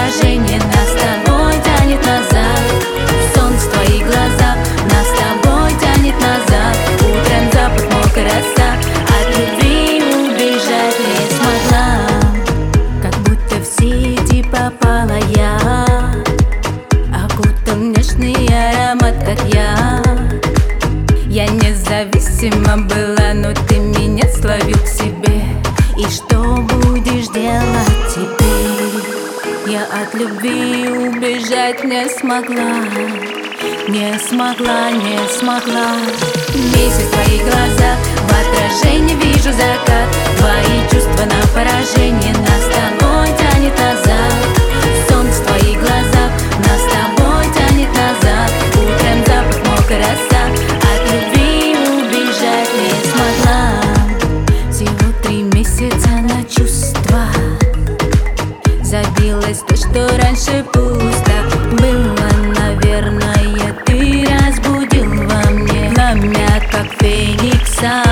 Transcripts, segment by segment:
поражение нас с тобой тянет назад. Солнце в твоих глазах нас с тобой тянет назад. Утром запах мокрой роса, от любви убежать не смогла. Как будто в сети попала я, окутал нежный аромат, как я. Я независима была, но ты меня словил к себе. И что будешь делать теперь? Я от любви убежать не смогла, не смогла, не смогла. Месяц в твоих глазах, в отражении вижу закат. Твои чувства на поражение нас с тобой тянет назад. Солнце в твоих глазах нас с тобой тянет назад. Утром запах мокрой роса, от любви убежать не смогла. Всего 3 месяца на чувства забилось то, что раньше пусто было. Наверное, ты разбудил во мне пламя, как феникса.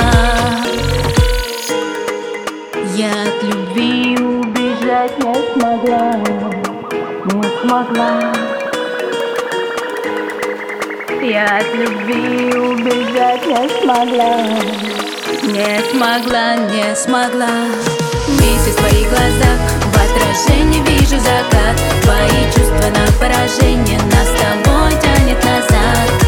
Я от любви убежать не смогла, не смогла. Я от любви убежать не смогла, не смогла, не смогла. Месяц в твоих глазах, в отражении вижу закат. Твои чувства на поражение нас с тобой тянет назад.